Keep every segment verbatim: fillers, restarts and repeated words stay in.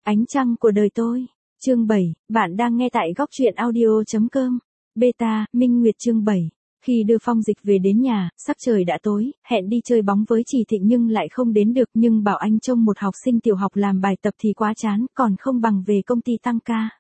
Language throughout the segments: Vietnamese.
Ánh trăng của đời tôi. Chương bảy, bạn đang nghe tại góc truyện audio chấm com. Beta, Minh Nguyệt chương bảy. Khi đưa Phong Dịch về đến nhà, sắc trời đã tối, hẹn đi chơi bóng với Trì Thịnh nhưng lại không đến được, nhưng bảo anh trông một học sinh tiểu học làm bài tập thì quá chán, còn không bằng về công ty tăng ca.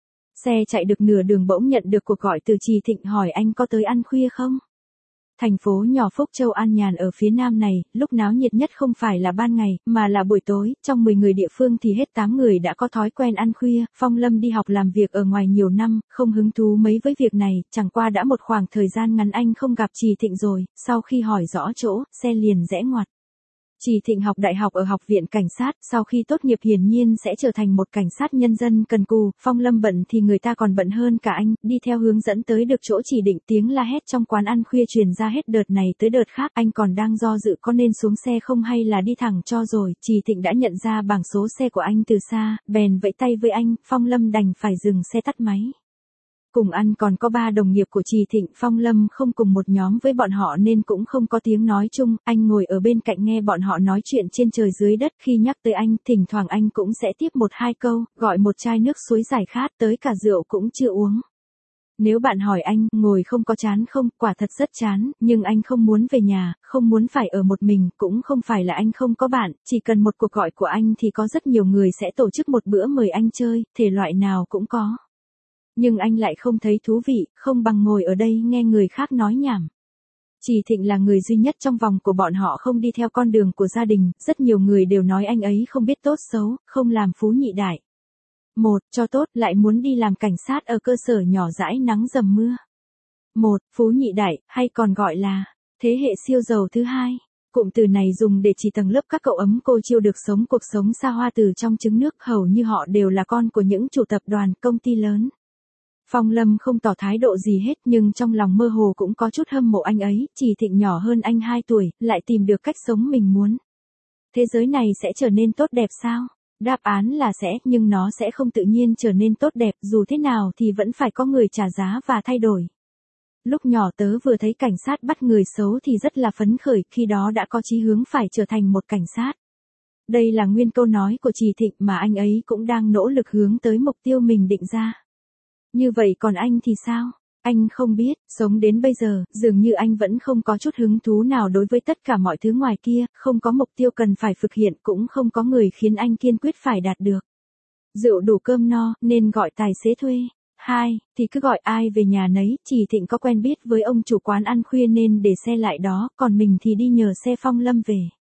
Xe chạy được nửa đường bỗng nhận được cuộc gọi từ Trì Thịnh hỏi anh có tới ăn khuya không? Thành phố nhỏ Phúc Châu an nhàn ở phía nam này, lúc náo nhiệt nhất không phải là ban ngày, mà là buổi tối, trong mười người địa phương thì hết tám người đã có thói quen ăn khuya. Phong Lâm đi học làm việc ở ngoài nhiều năm, không hứng thú mấy với việc này, chẳng qua đã một khoảng thời gian ngắn anh không gặp Trì Thịnh rồi, sau khi hỏi rõ chỗ, xe liền rẽ ngoặt. Trì Thịnh học đại học ở học viện cảnh sát, sau khi tốt nghiệp hiển nhiên sẽ trở thành một cảnh sát nhân dân cần cù. Phong Lâm bận thì người ta còn bận hơn cả anh, đi theo hướng dẫn tới được chỗ chỉ định, tiếng la hét trong quán ăn khuya truyền ra hết đợt này tới đợt khác, anh còn đang do dự có nên xuống xe không hay là đi thẳng cho rồi. Trì Thịnh đã nhận ra bảng số xe của anh từ xa, bèn vẫy tay với anh, Phong Lâm đành phải dừng xe tắt máy. Cùng ăn còn có ba đồng nghiệp của Trì Thịnh, Phong Lâm không cùng một nhóm với bọn họ nên cũng không có tiếng nói chung, anh ngồi ở bên cạnh nghe bọn họ nói chuyện trên trời dưới đất, khi nhắc tới anh, thỉnh thoảng anh cũng sẽ tiếp một hai câu, gọi một chai nước suối giải khát, tới cả rượu cũng chưa uống. Nếu bạn hỏi anh, ngồi không có chán không, quả thật rất chán, nhưng anh không muốn về nhà, không muốn phải ở một mình, cũng không phải là anh không có bạn, chỉ cần một cuộc gọi của anh thì có rất nhiều người sẽ tổ chức một bữa mời anh chơi, thể loại nào cũng có. Nhưng anh lại không thấy thú vị, không bằng ngồi ở đây nghe người khác nói nhảm. Trì Thịnh là người duy nhất trong vòng của bọn họ không đi theo con đường của gia đình, rất nhiều người đều nói anh ấy không biết tốt xấu, không làm phú nhị đại. Một, cho tốt, lại muốn đi làm cảnh sát ở cơ sở nhỏ dãi nắng dầm mưa. Một, phú nhị đại, hay còn gọi là thế hệ siêu giàu thứ hai. Cụm từ này dùng để chỉ tầng lớp các cậu ấm cô chiêu được sống cuộc sống xa hoa từ trong trứng nước, hầu như họ đều là con của những chủ tập đoàn, công ty lớn. Phong Lâm không tỏ thái độ gì hết nhưng trong lòng mơ hồ cũng có chút hâm mộ anh ấy. Trì Thịnh nhỏ hơn anh hai tuổi, lại tìm được cách sống mình muốn. Thế giới này sẽ trở nên tốt đẹp sao? Đáp án là sẽ, nhưng nó sẽ không tự nhiên trở nên tốt đẹp, dù thế nào thì vẫn phải có người trả giá và thay đổi. Lúc nhỏ tớ vừa thấy cảnh sát bắt người xấu thì rất là phấn khởi, khi đó đã có chí hướng phải trở thành một cảnh sát. Đây là nguyên câu nói của Trì Thịnh mà anh ấy cũng đang nỗ lực hướng tới mục tiêu mình định ra. Như vậy còn anh thì sao? Anh không biết, sống đến bây giờ, dường như anh vẫn không có chút hứng thú nào đối với tất cả mọi thứ ngoài kia, không có mục tiêu cần phải thực hiện, cũng không có người khiến anh kiên quyết phải đạt được. Rượu đủ cơm no, nên gọi tài xế thuê. Hai, thì cứ gọi ai về nhà nấy. Trì Thịnh có quen biết với ông chủ quán ăn khuya nên để xe lại đó, còn mình thì đi nhờ xe Phong Lâm về.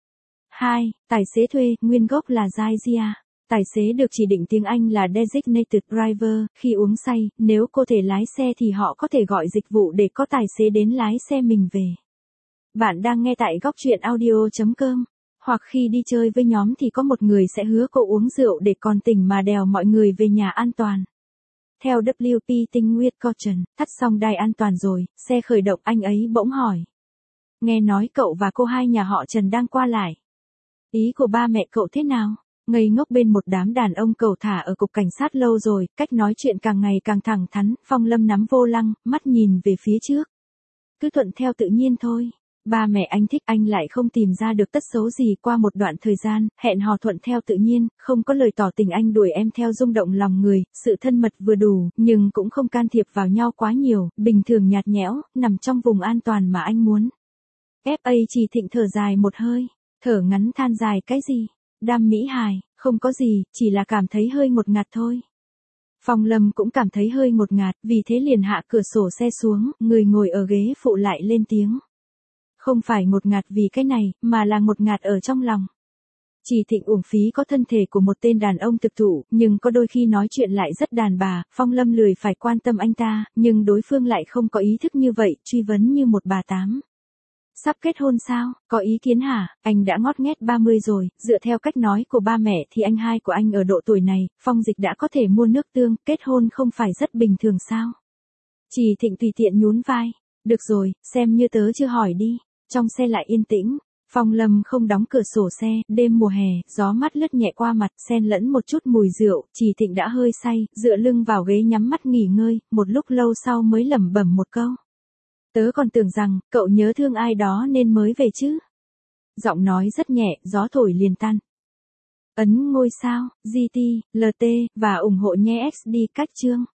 Hai, tài xế thuê, nguyên gốc là Zaizia. Tài xế được chỉ định tiếng Anh là Designated Driver, khi uống say, nếu cô thể lái xe thì họ có thể gọi dịch vụ để có tài xế đến lái xe mình về. Bạn đang nghe tại góc truyện audio chấm com. Hoặc khi đi chơi với nhóm thì có một người sẽ hứa cô uống rượu để còn tỉnh mà đèo mọi người về nhà an toàn. Theo W P Tinh Nguyệt Caution, thắt xong đai an toàn rồi, xe khởi động, anh ấy bỗng hỏi. Nghe nói cậu và cô hai nhà họ Trần đang qua lại. Ý của ba mẹ cậu thế nào? Ngây ngốc bên một đám đàn ông cầu thả ở cục cảnh sát lâu rồi, cách nói chuyện càng ngày càng thẳng thắn. Phong Lâm nắm vô lăng, mắt nhìn về phía trước. Cứ thuận theo tự nhiên thôi. Ba mẹ anh thích anh lại không tìm ra được tất xấu gì. Qua một đoạn thời gian, hẹn hò thuận theo tự nhiên, không có lời tỏ tình, anh đuổi em theo rung động lòng người, sự thân mật vừa đủ, nhưng cũng không can thiệp vào nhau quá nhiều, bình thường nhạt nhẽo, nằm trong vùng an toàn mà anh muốn. ép a Trì Thịnh thở dài một hơi, thở ngắn than dài cái gì? Đam mỹ hài, không có gì, chỉ là cảm thấy hơi ngột ngạt thôi. Phong Lâm cũng cảm thấy hơi ngột ngạt, vì thế liền hạ cửa sổ xe xuống, người ngồi ở ghế phụ lại lên tiếng. Không phải ngột ngạt vì cái này, mà là ngột ngạt ở trong lòng. Trì Thịnh uổng phí có thân thể của một tên đàn ông thực thụ, nhưng có đôi khi nói chuyện lại rất đàn bà. Phong Lâm lười phải quan tâm anh ta, nhưng đối phương lại không có ý thức như vậy, truy vấn như một bà tám. Sắp kết hôn sao, có ý kiến hả? Anh đã ngót nghét ba mươi rồi, dựa theo cách nói của ba mẹ thì anh hai của anh ở độ tuổi này, Phong Dịch đã có thể mua nước tương, kết hôn không phải rất bình thường sao? Trì Thịnh tùy tiện nhún vai, được rồi, xem như tớ chưa hỏi đi. Trong xe lại yên tĩnh, Phong Lâm không đóng cửa sổ xe, đêm mùa hè, gió mát lướt nhẹ qua mặt, xen lẫn một chút mùi rượu. Trì Thịnh đã hơi say, dựa lưng vào ghế nhắm mắt nghỉ ngơi, một lúc lâu sau mới lẩm bẩm một câu. Tớ còn tưởng rằng, cậu nhớ thương ai đó nên mới về chứ. Giọng nói rất nhẹ, gió thổi liền tan. Ấn ngôi sao, giê tê, lờ tê, và ủng hộ nhé ích đê cách chương.